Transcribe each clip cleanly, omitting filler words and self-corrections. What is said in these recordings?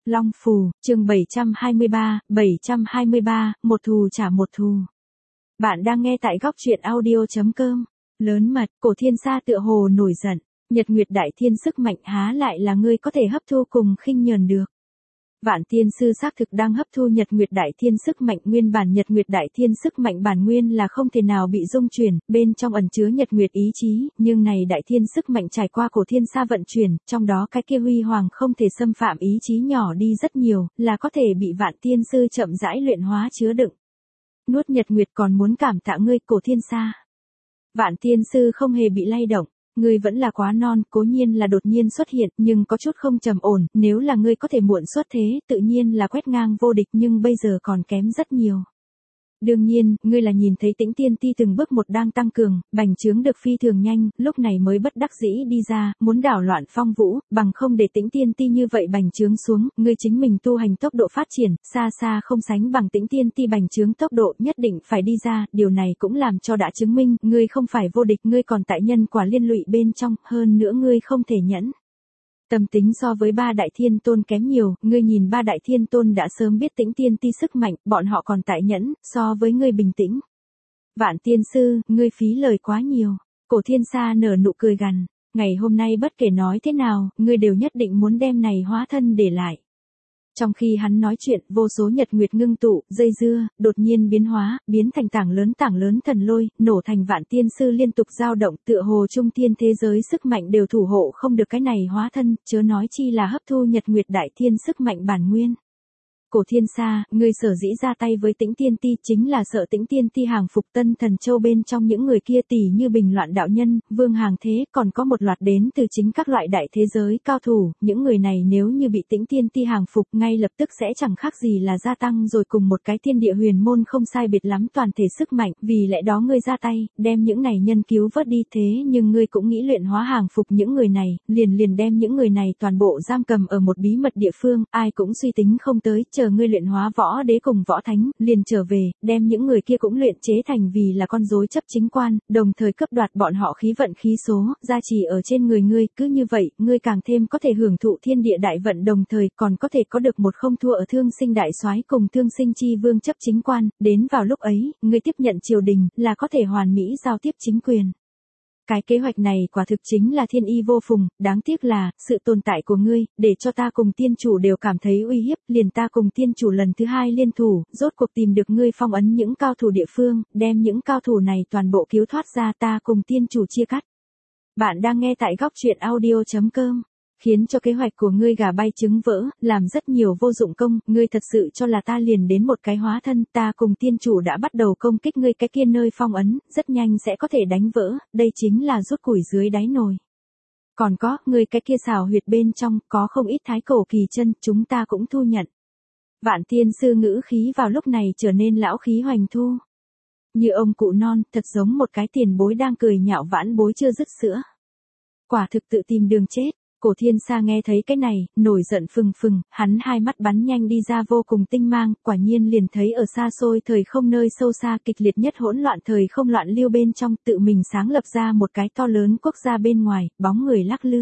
Long Phù, chương 723, một thù trả một thù. Bạn đang nghe tại góc truyện audio.com. Lớn mật, Cổ Thiên Sa tựa hồ nổi giận. Nhật Nguyệt Đại Thiên sức mạnh há lại là ngươi có thể hấp thu cùng khinh nhờn được. Vạn Tiên Sư xác thực đang hấp thu Nhật Nguyệt Đại Thiên sức mạnh, nguyên bản Nhật Nguyệt Đại Thiên sức mạnh bản nguyên là không thể nào bị dung chuyển, bên trong ẩn chứa Nhật Nguyệt ý chí, nhưng này Đại Thiên sức mạnh trải qua Cổ Thiên Sa vận chuyển, trong đó cái kia huy hoàng không thể xâm phạm ý chí nhỏ đi rất nhiều, là có thể bị Vạn Tiên Sư chậm rãi luyện hóa chứa đựng. Nuốt Nhật Nguyệt còn muốn cảm tạ ngươi, Cổ Thiên Sa. Vạn Tiên Sư không hề bị lay động. Ngươi vẫn là quá non, cố nhiên là đột nhiên xuất hiện, nhưng có chút không trầm ổn, nếu là ngươi có thể muộn xuất thế, tự nhiên là quét ngang vô địch, nhưng bây giờ còn kém rất nhiều. Đương nhiên, ngươi là nhìn thấy Tĩnh Tiên Ti từng bước một đang tăng cường, bành trướng được phi thường nhanh, lúc này mới bất đắc dĩ đi ra, muốn đảo loạn phong vũ, bằng không để Tĩnh Tiên Ti như vậy bành trướng xuống, ngươi chính mình tu hành tốc độ phát triển, xa xa không sánh bằng Tĩnh Tiên Ti bành trướng tốc độ, nhất định phải đi ra, điều này cũng làm cho đã chứng minh, ngươi không phải vô địch, ngươi còn tại nhân quả liên lụy bên trong, hơn nữa ngươi không thể nhẫn. Tâm tính so với ba đại thiên tôn kém nhiều, ngươi nhìn ba đại thiên tôn đã sớm biết Tĩnh Tiên Ti sức mạnh, bọn họ còn tại nhẫn, so với ngươi bình tĩnh. Vạn Tiên Sư, ngươi phí lời quá nhiều. Cổ Thiên Sa nở nụ cười gằn, ngày hôm nay bất kể nói thế nào, ngươi đều nhất định muốn đem này hóa thân để lại. Trong khi hắn nói chuyện, vô số nhật nguyệt ngưng tụ, dây dưa, đột nhiên biến hóa, biến thành tảng lớn thần lôi, nổ thành Vạn Tiên Sư liên tục dao động, tựa hồ trung thiên thế giới sức mạnh đều thủ hộ không được cái này hóa thân, chớ nói chi là hấp thu Nhật Nguyệt Đại Thiên sức mạnh bản nguyên. Cổ Thiên Sa, ngươi sở dĩ ra tay với Tĩnh Tiên Ti chính là sợ Tĩnh Tiên Ti hàng phục Tân Thần Châu bên trong những người kia tỷ như Bình Loạn đạo nhân, Vương Hàng Thế, còn có một loạt đến từ chính các loại đại thế giới cao thủ, những người này nếu như bị Tĩnh Tiên Ti hàng phục ngay lập tức sẽ chẳng khác gì là gia tăng rồi cùng một cái thiên địa huyền môn không sai biệt lắm toàn thể sức mạnh, vì lẽ đó ngươi ra tay, đem những này nhân cứu vớt đi, thế nhưng ngươi cũng nghĩ luyện hóa hàng phục những người này, liền đem những người này toàn bộ giam cầm ở một bí mật địa phương, ai cũng suy tính không tới. Chờ ngươi luyện hóa võ đế cùng võ thánh, liền trở về, đem những người kia cũng luyện chế thành vì là con rối chấp chính quan, đồng thời cướp đoạt bọn họ khí vận khí số, gia trì ở trên người ngươi, cứ như vậy, ngươi càng thêm có thể hưởng thụ thiên địa đại vận, đồng thời còn có thể có được một không thua ở Thương Sinh đại soái cùng Thương Sinh chi vương chấp chính quan, đến vào lúc ấy, ngươi tiếp nhận triều đình, là có thể hoàn mỹ giao tiếp chính quyền. Cái kế hoạch này quả thực chính là thiên y vô phùng, đáng tiếc là, sự tồn tại của ngươi, để cho ta cùng tiên chủ đều cảm thấy uy hiếp, liền ta cùng tiên chủ lần thứ hai liên thủ, rốt cuộc tìm được ngươi phong ấn những cao thủ địa phương, đem những cao thủ này toàn bộ cứu thoát ra, ta cùng tiên chủ chia cắt. Bạn đang nghe tại góc truyện audio.com. Khiến cho kế hoạch của ngươi gà bay trứng vỡ, làm rất nhiều vô dụng công, ngươi thật sự cho là ta liền đến một cái hóa thân, ta cùng tiên chủ đã bắt đầu công kích ngươi cái kia nơi phong ấn, rất nhanh sẽ có thể đánh vỡ, đây chính là rút củi dưới đáy nồi. Còn có, ngươi cái kia xào huyệt bên trong, có không ít thái cổ kỳ chân, chúng ta cũng thu nhận. Vạn Tiên Sư ngữ khí vào lúc này trở nên lão khí hoành thu. Như ông cụ non, thật giống một cái tiền bối đang cười nhạo vãn bối chưa dứt sữa. Quả thực tự tìm đường chết. Cổ Thiên Sa nghe thấy cái này, nổi giận phừng phừng, hắn hai mắt bắn nhanh đi ra vô cùng tinh mang, quả nhiên liền thấy ở xa xôi thời không nơi sâu xa kịch liệt nhất hỗn loạn thời không loạn lưu bên trong, tự mình sáng lập ra một cái to lớn quốc gia bên ngoài, bóng người lắc lư.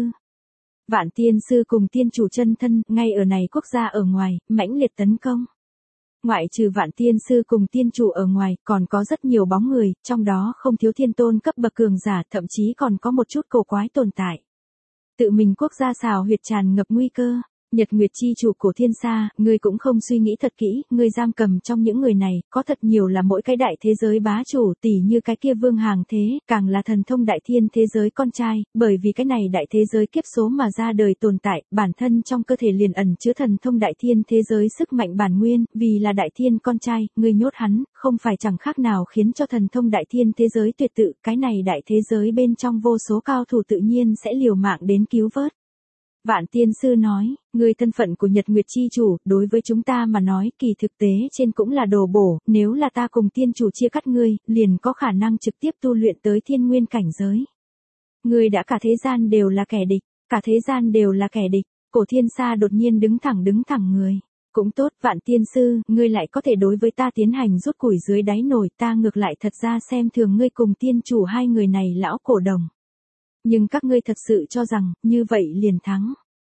Vạn Tiên Sư cùng tiên chủ chân thân, ngay ở này quốc gia ở ngoài, mãnh liệt tấn công. Ngoại trừ Vạn Tiên Sư cùng tiên chủ ở ngoài, còn có rất nhiều bóng người, trong đó không thiếu thiên tôn cấp bậc cường giả, thậm chí còn có một chút cổ quái tồn tại. Tự mình quốc gia xào huyệt tràn ngập nguy cơ, Nhật Nguyệt chi chủ Cổ Thiên Sa, ngươi cũng không suy nghĩ thật kỹ, ngươi giam cầm trong những người này, có thật nhiều là mỗi cái đại thế giới bá chủ, tỷ như cái kia Vương Hàng Thế, càng là thần thông đại thiên thế giới con trai, bởi vì cái này đại thế giới kiếp số mà ra đời tồn tại, bản thân trong cơ thể liền ẩn chứa thần thông đại thiên thế giới sức mạnh bản nguyên, vì là đại thiên con trai, ngươi nhốt hắn, không phải chẳng khác nào khiến cho thần thông đại thiên thế giới tuyệt tự, cái này đại thế giới bên trong vô số cao thủ tự nhiên sẽ liều mạng đến cứu vớt. Vạn Tiên Sư nói, người thân phận của Nhật Nguyệt chi chủ, đối với chúng ta mà nói, kỳ thực tế trên cũng là đồ bổ, nếu là ta cùng tiên chủ chia cắt ngươi, liền có khả năng trực tiếp tu luyện tới thiên nguyên cảnh giới. Ngươi đã cả thế gian đều là kẻ địch, cả thế gian đều là kẻ địch. Cổ Thiên Sa đột nhiên đứng thẳng người. Cũng tốt, Vạn Tiên Sư, ngươi lại có thể đối với ta tiến hành rút củi dưới đáy nồi, ta ngược lại thật ra xem thường ngươi cùng tiên chủ hai người này lão cổ đồng. Nhưng các ngươi thật sự cho rằng, như vậy liền thắng.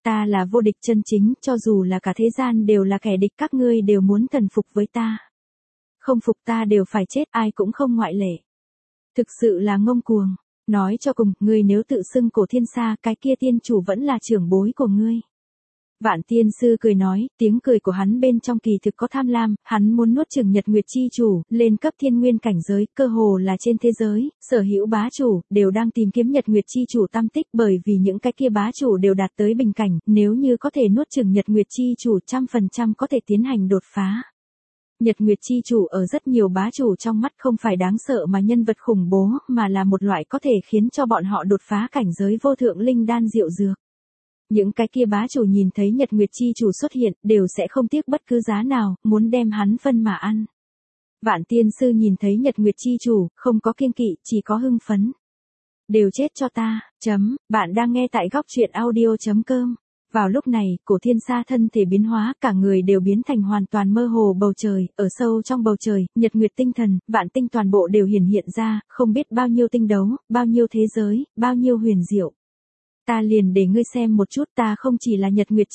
Ta là vô địch chân chính, cho dù là cả thế gian đều là kẻ địch các ngươi đều muốn thần phục với ta. Không phục ta đều phải chết, ai cũng không ngoại lệ. Thực sự là ngông cuồng. Nói cho cùng, ngươi nếu tự xưng Cổ Thiên Sa, cái kia tiên chủ vẫn là trưởng bối của ngươi. Vạn tiên sư cười nói, tiếng cười của hắn bên trong kỳ thực có tham lam, hắn muốn nuốt chửng Nhật Nguyệt chi chủ, lên cấp thiên nguyên cảnh giới, cơ hồ là trên thế giới, sở hữu bá chủ, đều đang tìm kiếm Nhật Nguyệt chi chủ tam tích, bởi vì những cái kia bá chủ đều đạt tới bình cảnh, nếu như có thể nuốt chửng Nhật Nguyệt chi chủ 100% có thể tiến hành đột phá. Nhật Nguyệt chi chủ ở rất nhiều bá chủ trong mắt không phải đáng sợ mà nhân vật khủng bố, mà là một loại có thể khiến cho bọn họ đột phá cảnh giới vô thượng linh đan diệu dược. Những cái kia bá chủ nhìn thấy Nhật Nguyệt chi chủ xuất hiện, đều sẽ không tiếc bất cứ giá nào, muốn đem hắn phân mà ăn. Vạn tiên sư nhìn thấy Nhật Nguyệt chi chủ, không có kiêng kỵ, chỉ có hưng phấn. Đều chết cho ta, bạn đang nghe tại góc truyện audio.com. Vào lúc này, Cổ Thiên Sa thân thể biến hóa, cả người đều biến thành hoàn toàn mơ hồ bầu trời, ở sâu trong bầu trời, nhật nguyệt tinh thần, vạn tinh toàn bộ đều hiển hiện ra, không biết bao nhiêu tinh đấu, bao nhiêu thế giới, bao nhiêu huyền diệu. Ta liền để ngươi xem một chút, ta không chỉ là Nhật Nguyệt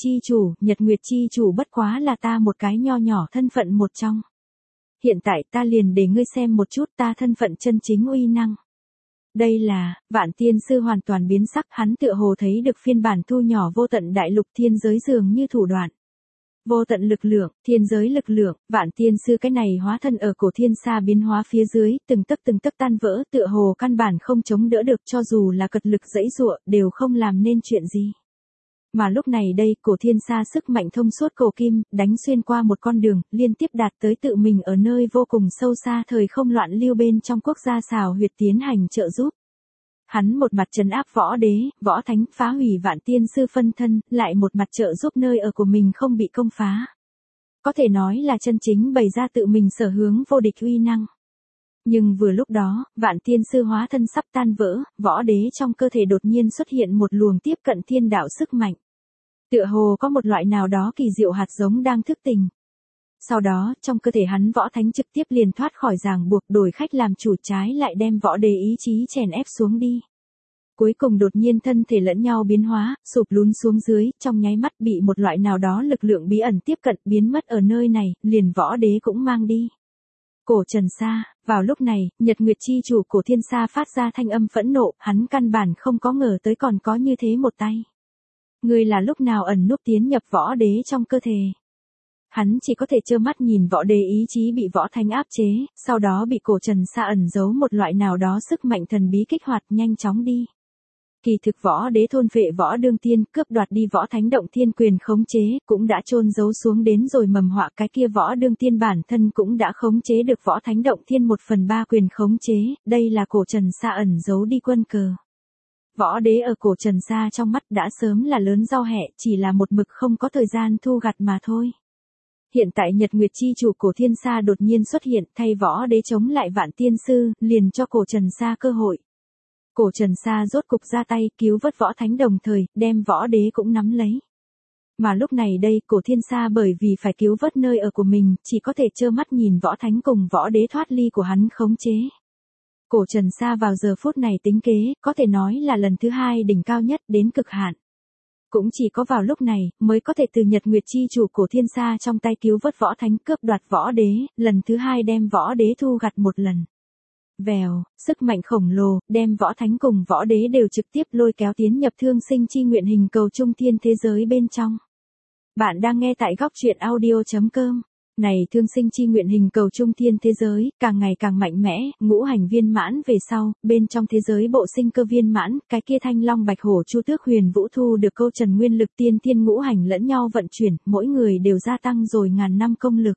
chi chủ bất quá là ta một cái nho nhỏ thân phận một trong. Hiện tại ta liền để ngươi xem một chút ta thân phận chân chính uy năng. Đây là, Vạn tiên sư hoàn toàn biến sắc, hắn tựa hồ thấy được phiên bản thu nhỏ vô tận đại lục thiên giới dường như thủ đoạn. Vô tận lực lượng, thiên giới lực lượng, Vạn tiên sư cái này hóa thân ở Cổ Thiên Sa biến hóa phía dưới, từng tấc tan vỡ, tựa hồ căn bản không chống đỡ được, cho dù là cật lực giãy giụa, đều không làm nên chuyện gì. Mà lúc này đây, Cổ Thiên Sa sức mạnh thông suốt cổ kim, đánh xuyên qua một con đường, liên tiếp đạt tới tự mình ở nơi vô cùng sâu xa thời không loạn lưu bên trong quốc gia xào huyệt tiến hành trợ giúp. Hắn một mặt trấn áp võ đế, võ thánh, phá hủy Vạn tiên sư phân thân, lại một mặt trợ giúp nơi ở của mình không bị công phá. Có thể nói là chân chính bày ra tự mình sở hướng vô địch uy năng. Nhưng vừa lúc đó, Vạn tiên sư hóa thân sắp tan vỡ, võ đế trong cơ thể đột nhiên xuất hiện một luồng tiếp cận thiên đạo sức mạnh. Tựa hồ có một loại nào đó kỳ diệu hạt giống đang thức tỉnh. Sau đó, trong cơ thể hắn võ thánh trực tiếp liền thoát khỏi ràng buộc, đổi khách làm chủ, trái lại đem võ đế ý chí chèn ép xuống đi. Cuối cùng đột nhiên thân thể lẫn nhau biến hóa, sụp lún xuống dưới, trong nháy mắt bị một loại nào đó lực lượng bí ẩn tiếp cận, biến mất ở nơi này, liền võ đế cũng mang đi. Cổ Trần Sa, vào lúc này, Nhật Nguyệt chi chủ Cổ Thiên Sa phát ra thanh âm phẫn nộ, hắn căn bản không có ngờ tới còn có như thế một tay. Ngươi là lúc nào ẩn núp tiến nhập võ đế trong cơ thể? Hắn chỉ có thể trơ mắt nhìn võ đế ý chí bị võ thánh áp chế, sau đó bị Cổ Trần Sa ẩn giấu một loại nào đó sức mạnh thần bí kích hoạt, nhanh chóng đi. Kỳ thực võ đế thôn phệ võ đương tiên, cướp đoạt đi võ thánh động thiên quyền khống chế, cũng đã chôn giấu xuống đến rồi mầm họa, cái kia võ đương tiên bản thân cũng đã khống chế được võ thánh động thiên 1/3 quyền khống chế, đây là Cổ Trần Sa ẩn giấu đi quân cờ. Võ đế ở Cổ Trần Sa trong mắt đã sớm là lớn rau hẹ, chỉ là một mực không có thời gian thu gặt mà thôi. Hiện tại Nhật Nguyệt chi chủ Cổ Thiên Sa đột nhiên xuất hiện, thay võ đế chống lại Vạn tiên sư, liền cho Cổ Trần Sa cơ hội. Cổ Trần Sa rốt cục ra tay, cứu vớt võ thánh đồng thời, đem võ đế cũng nắm lấy. Mà lúc này đây, Cổ Thiên Sa bởi vì phải cứu vớt nơi ở của mình, chỉ có thể trơ mắt nhìn võ thánh cùng võ đế thoát ly của hắn khống chế. Cổ Trần Sa vào giờ phút này tính kế, có thể nói là lần thứ 2 đỉnh cao nhất đến cực hạn. Cũng chỉ có vào lúc này, mới có thể từ Nhật Nguyệt chi chủ Cổ Thiên Sa trong tay cứu vớt võ thánh, cướp đoạt võ đế, lần thứ 2 đem võ đế thu gặt một lần. Vèo, sức mạnh khổng lồ, đem võ thánh cùng võ đế đều trực tiếp lôi kéo tiến nhập thương sinh chi nguyện hình cầu trung thiên thế giới bên trong. Bạn đang nghe tại góc truyện audio.com. Này thương sinh chi nguyện hình cầu trung thiên thế giới, càng ngày càng mạnh mẽ, ngũ hành viên mãn về sau, bên trong thế giới bộ sinh cơ viên mãn, cái kia thanh long bạch hổ chu tước huyền vũ thu được câu trần nguyên lực tiên thiên ngũ hành lẫn nhau vận chuyển, mỗi người đều gia tăng rồi ngàn năm công lực.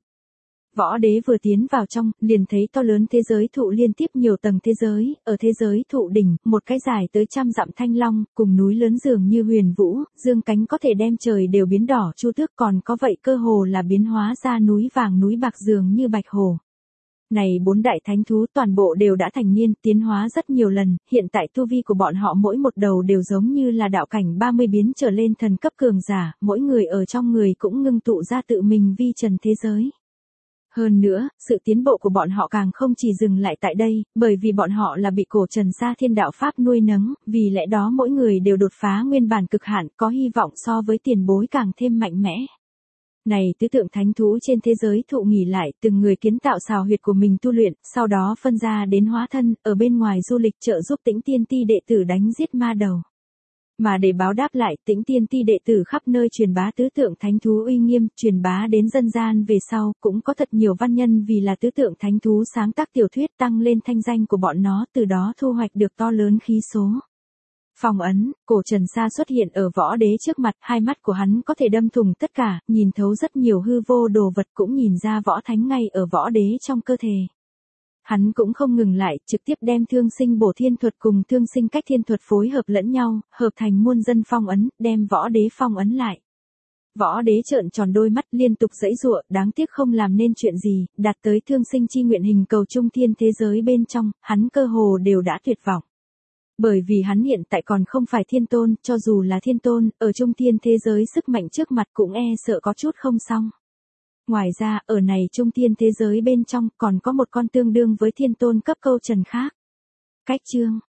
Võ đế vừa tiến vào trong, liền thấy to lớn thế giới thụ liên tiếp nhiều tầng thế giới, ở thế giới thụ đỉnh, một cái dài tới 100 dặm thanh long, cùng núi lớn dường như huyền vũ, dương cánh có thể đem trời đều biến đỏ chu tước, còn có vậy cơ hồ là biến hóa ra núi vàng núi bạc dường như bạch hồ. Này 4 đại thánh thú toàn bộ đều đã thành niên, tiến hóa rất nhiều lần, hiện tại tu vi của bọn họ mỗi một đầu đều giống như là đạo cảnh 30 biến trở lên thần cấp cường giả, mỗi người ở trong người cũng ngưng tụ ra tự mình vi trần thế giới. Hơn nữa, sự tiến bộ của bọn họ càng không chỉ dừng lại tại đây, bởi vì bọn họ là bị cổ Trần Sa Thiên đạo Pháp nuôi nấng, vì lẽ đó mỗi người đều đột phá nguyên bản cực hạn, có hy vọng so với tiền bối càng thêm mạnh mẽ. Này tứ tượng thánh thú trên thế giới thụ nghỉ lại, từng người kiến tạo xào huyệt của mình tu luyện, sau đó phân ra đến hóa thân, ở bên ngoài du lịch trợ giúp Tĩnh Tiên Ti đệ tử đánh giết ma đầu. Mà để báo đáp lại, Tĩnh Tiên Ti đệ tử khắp nơi truyền bá tứ tượng thánh thú uy nghiêm, truyền bá đến dân gian về sau, cũng có thật nhiều văn nhân vì là tứ tượng thánh thú sáng tác tiểu thuyết tăng lên thanh danh của bọn nó, từ đó thu hoạch được to lớn khí số. Phong ấn, cổ Trần Sa xuất hiện ở võ đế trước mặt, hai mắt của hắn có thể đâm thủng tất cả, nhìn thấu rất nhiều hư vô đồ vật, cũng nhìn ra võ thánh ngay ở võ đế trong cơ thể. Hắn cũng không ngừng lại, trực tiếp đem thương sinh bổ thiên thuật cùng thương sinh cách thiên thuật phối hợp lẫn nhau, hợp thành muôn dân phong ấn, đem võ đế phong ấn lại. Võ đế trợn tròn đôi mắt liên tục giãy giụa, đáng tiếc không làm nên chuyện gì, đạt tới thương sinh chi nguyện hình cầu trung thiên thế giới bên trong, hắn cơ hồ đều đã tuyệt vọng. Bởi vì hắn hiện tại còn không phải thiên tôn, cho dù là thiên tôn, ở trung thiên thế giới sức mạnh trước mặt cũng e sợ có chút không xong. Ngoài ra, ở này trung thiên thế giới bên trong còn có một con tương đương với thiên tôn cấp câu trần khác. Cách chương